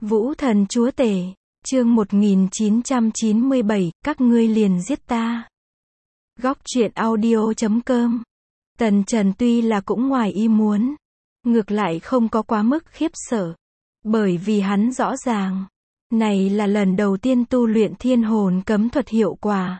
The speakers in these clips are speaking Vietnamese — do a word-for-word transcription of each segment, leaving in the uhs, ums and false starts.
Vũ thần chúa tể, chương một nghìn chín trăm chín mươi bảy, các ngươi liền giết ta. Góc truyện audio chấm com. Tần Trần tuy là cũng ngoài ý muốn, ngược lại không có quá mức khiếp sợ, bởi vì hắn rõ ràng, này là lần đầu tiên tu luyện thiên hồn cấm thuật hiệu quả.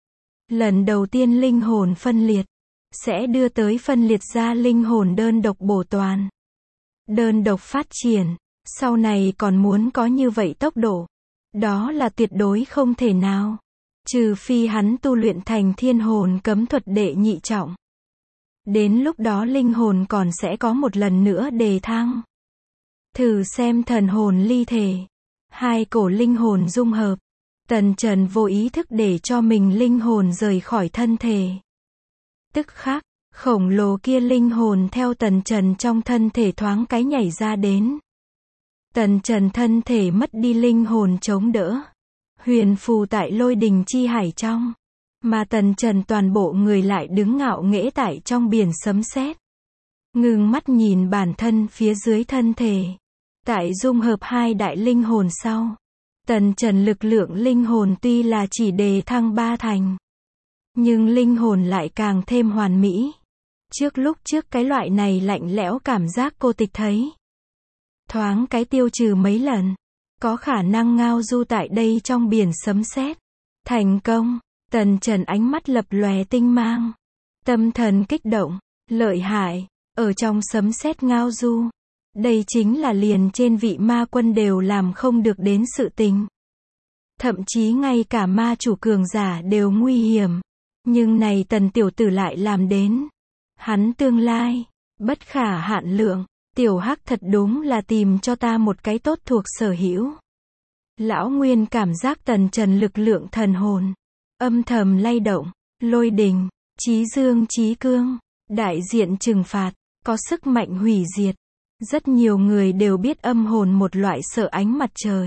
Lần đầu tiên linh hồn phân liệt, sẽ đưa tới phân liệt ra linh hồn đơn độc bổ toàn. Đơn độc phát triển, sau này còn muốn có như vậy tốc độ, đó là tuyệt đối không thể nào. Trừ phi hắn tu luyện thành thiên hồn cấm thuật đệ nhị trọng. Đến lúc đó linh hồn còn sẽ có một lần nữa đề thăng. Thử xem thần hồn ly thể. Hai cổ linh hồn dung hợp. Tần Trần vô ý thức để cho mình linh hồn rời khỏi thân thể. Tức khắc, khổng lồ kia linh hồn theo Tần Trần trong thân thể thoáng cái nhảy ra đến. Tần Trần thân thể mất đi linh hồn chống đỡ, huyền phù tại lôi đình chi hải trong, mà Tần Trần toàn bộ người lại đứng ngạo nghễ tại trong biển sấm sét. Ngưng mắt nhìn bản thân phía dưới thân thể. Tại dung hợp hai đại linh hồn sau, Tần Trần lực lượng linh hồn tuy là chỉ đề thăng ba thành, nhưng linh hồn lại càng thêm hoàn mỹ. Trước lúc trước cái loại này lạnh lẽo cảm giác cô tịch thấy, thoáng cái tiêu trừ mấy lần, có khả năng ngao du tại đây trong biển sấm sét. Thành công, Tần Trần ánh mắt lập lòe tinh mang, tâm thần kích động, lợi hại, ở trong sấm sét ngao du. Đây chính là liền trên vị ma quân đều làm không được đến sự tình. Thậm chí ngay cả ma chủ cường giả đều nguy hiểm. Nhưng này Tần tiểu tử lại làm đến. Hắn tương lai, bất khả hạn lượng. Tiểu Hắc thật đúng là tìm cho ta một cái tốt thuộc sở hữu. Lão Nguyên cảm giác Tần Trần lực lượng thần hồn, âm thầm lay động, lôi đình, chí dương chí cương, đại diện trừng phạt, có sức mạnh hủy diệt. Rất nhiều người đều biết âm hồn một loại sợ ánh mặt trời,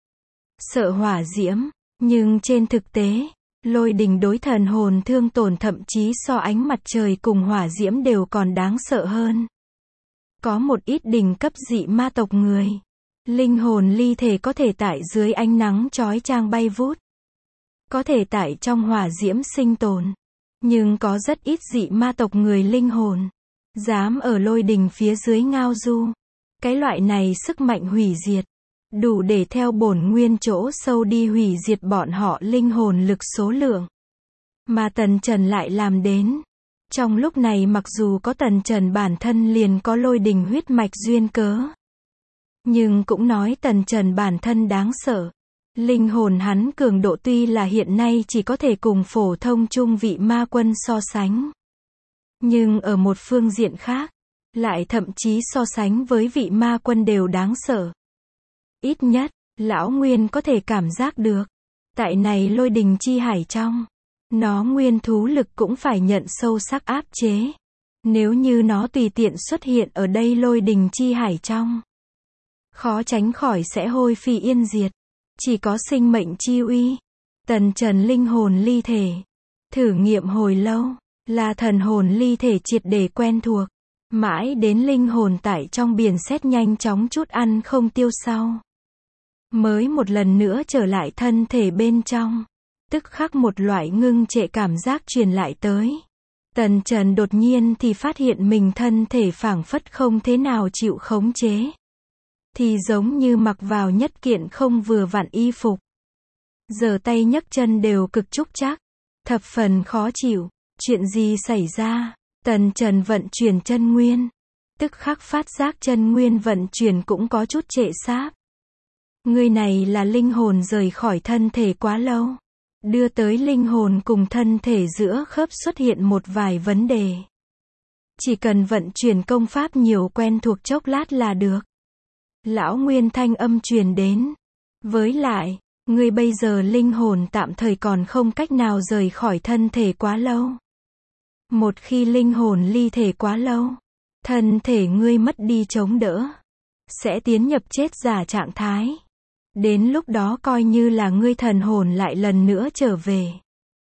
sợ hỏa diễm, nhưng trên thực tế, lôi đình đối thần hồn thương tổn thậm chí so ánh mặt trời cùng hỏa diễm đều còn đáng sợ hơn. Có một ít đỉnh cấp dị ma tộc người, linh hồn ly thể có thể tại dưới ánh nắng chói chang bay vút, có thể tại trong hỏa diễm sinh tồn, nhưng có rất ít dị ma tộc người linh hồn dám ở lôi đình phía dưới ngao du. Cái loại này sức mạnh hủy diệt, đủ để theo bổn nguyên chỗ sâu đi hủy diệt bọn họ linh hồn lực số lượng. Mà Tần Trần lại làm đến. Trong lúc này mặc dù có Tần Trần bản thân liền có lôi đình huyết mạch duyên cớ, nhưng cũng nói Tần Trần bản thân đáng sợ. Linh hồn hắn cường độ tuy là hiện nay chỉ có thể cùng phổ thông trung vị ma quân so sánh, nhưng ở một phương diện khác, lại thậm chí so sánh với vị ma quân đều đáng sợ. Ít nhất, Lão Nguyên có thể cảm giác được, tại này lôi đình chi hải trong, nó nguyên thú lực cũng phải nhận sâu sắc áp chế. Nếu như nó tùy tiện xuất hiện ở đây lôi đình chi hải trong, khó tránh khỏi sẽ hôi phi yên diệt. Chỉ có sinh mệnh chi uy. Tần Trần linh hồn ly thể, thử nghiệm hồi lâu, là thần hồn ly thể triệt để quen thuộc, mãi đến linh hồn tại trong biển sét nhanh chóng chút ăn không tiêu sau, mới một lần nữa trở lại thân thể bên trong. Tức khắc một loại ngưng trệ cảm giác truyền lại tới. Tần Trần đột nhiên thì phát hiện mình thân thể phảng phất không thế nào chịu khống chế, thì giống như mặc vào nhất kiện không vừa vặn y phục, giơ tay nhấc chân đều cực trúc trác, thập phần khó chịu. Chuyện gì xảy ra? Tần Trần vận chuyển chân nguyên, tức khắc phát giác chân nguyên vận chuyển cũng có chút trệ sáp. Người này là linh hồn rời khỏi thân thể quá lâu, đưa tới linh hồn cùng thân thể giữa khớp xuất hiện một vài vấn đề. Chỉ cần vận chuyển công pháp nhiều quen thuộc chốc lát là được. Lão Nguyên thanh âm truyền đến. Với lại, ngươi bây giờ linh hồn tạm thời còn không cách nào rời khỏi thân thể quá lâu. Một khi linh hồn ly thể quá lâu, thân thể ngươi mất đi chống đỡ, sẽ tiến nhập chết giả trạng thái. Đến lúc đó coi như là ngươi thần hồn lại lần nữa trở về.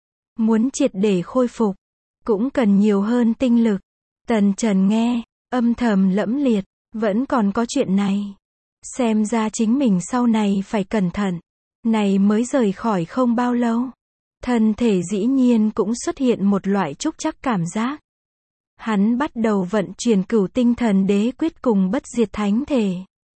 Muốn triệt để khôi phục, cũng cần nhiều hơn tinh lực. Tần Trần nghe, âm thầm lẫm liệt, vẫn còn có chuyện này. Xem ra chính mình sau này phải cẩn thận. Này mới rời khỏi không bao lâu. Thân thể dĩ nhiên cũng xuất hiện một loại trúc trắc cảm giác. Hắn bắt đầu vận chuyển cửu tinh thần đế quyết cùng bất diệt thánh thể.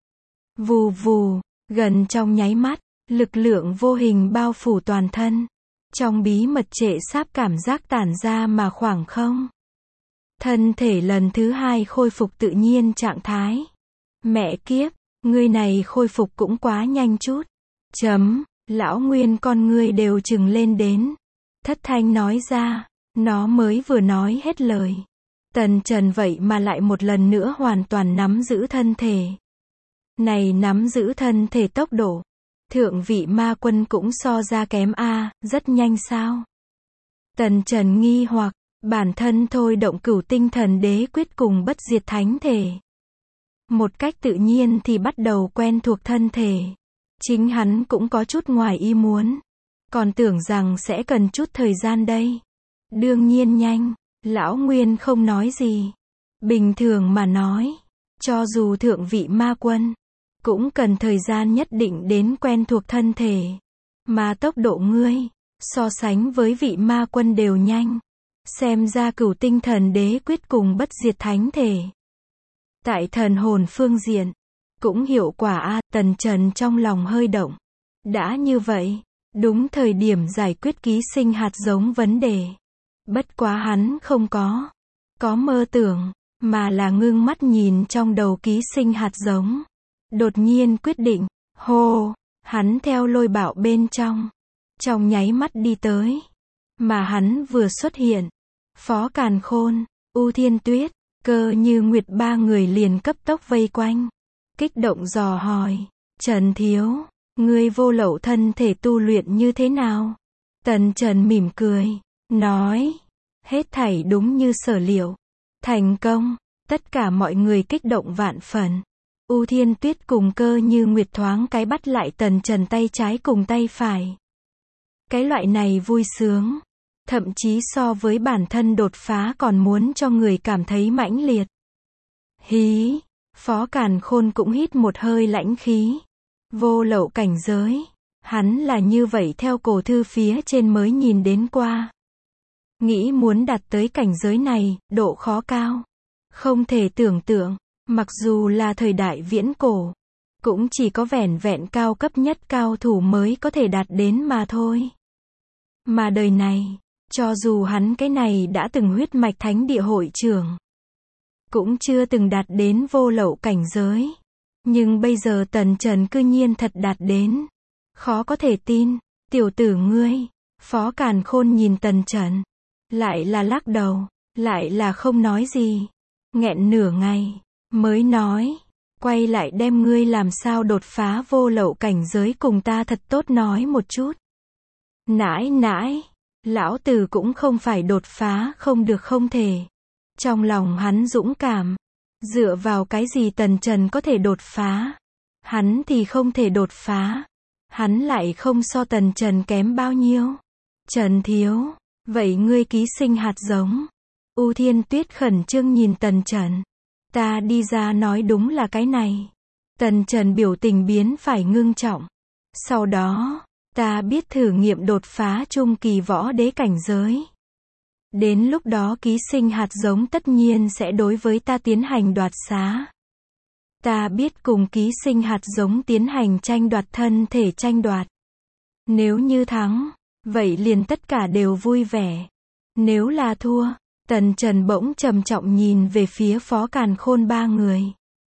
Vù vù, gần trong nháy mắt, lực lượng vô hình bao phủ toàn thân. Trong bí mật trệ sáp cảm giác tản ra mà khoảng không. Thân thể lần thứ hai khôi phục tự nhiên trạng thái. Mẹ kiếp, ngươi này khôi phục cũng quá nhanh chút. Chấm, lão Nguyên con ngươi đều trừng lên đến. Thất thanh nói ra, nó mới vừa nói hết lời. Tần Trần vậy mà lại một lần nữa hoàn toàn nắm giữ thân thể. Này nắm giữ thân thể tốc độ. Thượng vị ma quân cũng so ra kém a, rất nhanh sao? Tần Trần nghi hoặc, bản thân thôi động cửu tinh thần đế quyết cùng bất diệt thánh thể. Một cách tự nhiên thì bắt đầu quen thuộc thân thể. Chính hắn cũng có chút ngoài ý muốn. Còn tưởng rằng sẽ cần chút thời gian đây. Đương nhiên nhanh, lão Nguyên không nói gì. Bình thường mà nói, cho dù thượng vị ma quân, cũng cần thời gian nhất định đến quen thuộc thân thể. Mà tốc độ ngươi, so sánh với vị ma quân đều nhanh. Xem ra cửu tinh thần đế quyết cùng bất diệt thánh thể. Tại thần hồn phương diện, cũng hiệu quả a. Tần Trần trong lòng hơi động. Đã như vậy, đúng thời điểm giải quyết ký sinh hạt giống vấn đề. Bất quá hắn không có, có mơ tưởng, mà là ngưng mắt nhìn trong đầu ký sinh hạt giống. Đột nhiên quyết định, hô, hắn theo lôi bảo bên trong. Trong nháy mắt đi tới. Mà hắn vừa xuất hiện. Phó Càn Khôn, U Thiên Tuyết, Cơ Như Nguyệt ba người liền cấp tốc vây quanh. Kích động dò hỏi, Trần Thiếu, ngươi vô lậu thân thể tu luyện như thế nào? Tần Trần mỉm cười, nói, hết thảy đúng như sở liệu. Thành công, tất cả mọi người kích động vạn phần. U Thiên Tuyết cùng Cơ Như Nguyệt thoáng cái bắt lại Tần Trần tay trái cùng tay phải. Cái loại này vui sướng, thậm chí so với bản thân đột phá còn muốn cho người cảm thấy mãnh liệt. Hí, Phó Càn Khôn cũng hít một hơi lãnh khí. Vô lậu cảnh giới, hắn là như vậy theo cổ thư phía trên mới nhìn đến qua. Nghĩ muốn đạt tới cảnh giới này, độ khó cao. Không thể tưởng tượng, mặc dù là thời đại viễn cổ, cũng chỉ có vẻn vẹn cao cấp nhất cao thủ mới có thể đạt đến mà thôi. Mà đời này, cho dù hắn cái này đã từng huyết mạch thánh địa hội trưởng, cũng chưa từng đạt đến vô lậu cảnh giới. Nhưng bây giờ Tần Trần cư nhiên thật đạt đến. Khó có thể tin, tiểu tử ngươi. Phó Càn Khôn nhìn Tần Trần, lại là lắc đầu, lại là không nói gì. Nghẹn nửa ngày, mới nói, quay lại đem ngươi làm sao đột phá vô lậu cảnh giới cùng ta thật tốt nói một chút. Nãi nãi, lão tử cũng không phải đột phá không được không thể. Trong lòng hắn dũng cảm, dựa vào cái gì Tần Trần có thể đột phá? Hắn thì không thể đột phá. Hắn lại không so Tần Trần kém bao nhiêu. Trần Thiếu, vậy ngươi ký sinh hạt giống. U Thiên Tuyết khẩn trương nhìn Tần Trần. Ta đi ra nói đúng là cái này. Tần Trần biểu tình biến phải ngưng trọng. Sau đó, ta biết thử nghiệm đột phá trung kỳ võ đế cảnh giới. Đến lúc đó ký sinh hạt giống tất nhiên sẽ đối với ta tiến hành đoạt xá. Ta biết cùng ký sinh hạt giống tiến hành tranh đoạt thân thể tranh đoạt. Nếu như thắng, vậy liền tất cả đều vui vẻ. Nếu là thua, Tần Trần bỗng trầm trọng nhìn về phía Phó Càn Khôn ba người.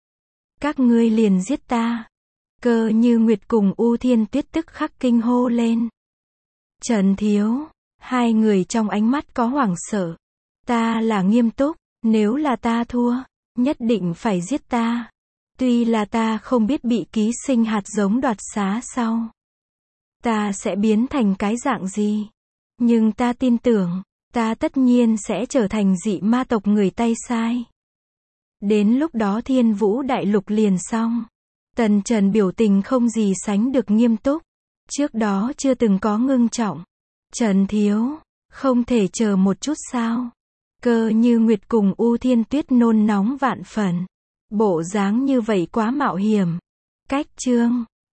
Các ngươi liền giết ta. Cơ Như Nguyệt cùng U Thiên Tuyết tức khắc kinh hô lên. Trần Thiếu, hai người trong ánh mắt có hoảng sợ. Ta là nghiêm túc, nếu là ta thua, nhất định phải giết ta. Tuy là ta không biết bị ký sinh hạt giống đoạt xá sau, ta sẽ biến thành cái dạng gì. Nhưng ta tin tưởng, ta tất nhiên sẽ trở thành dị ma tộc người tay sai. Đến lúc đó Thiên Vũ Đại Lục liền xong. Tần Trần biểu tình không gì sánh được nghiêm túc. Trước đó chưa từng có ngưng trọng. Trần Thiếu, không thể chờ một chút sao? Cơ Như Nguyệt cùng U Thiên Tuyết nôn nóng vạn phần. Bộ dáng như vậy quá mạo hiểm. Cách chương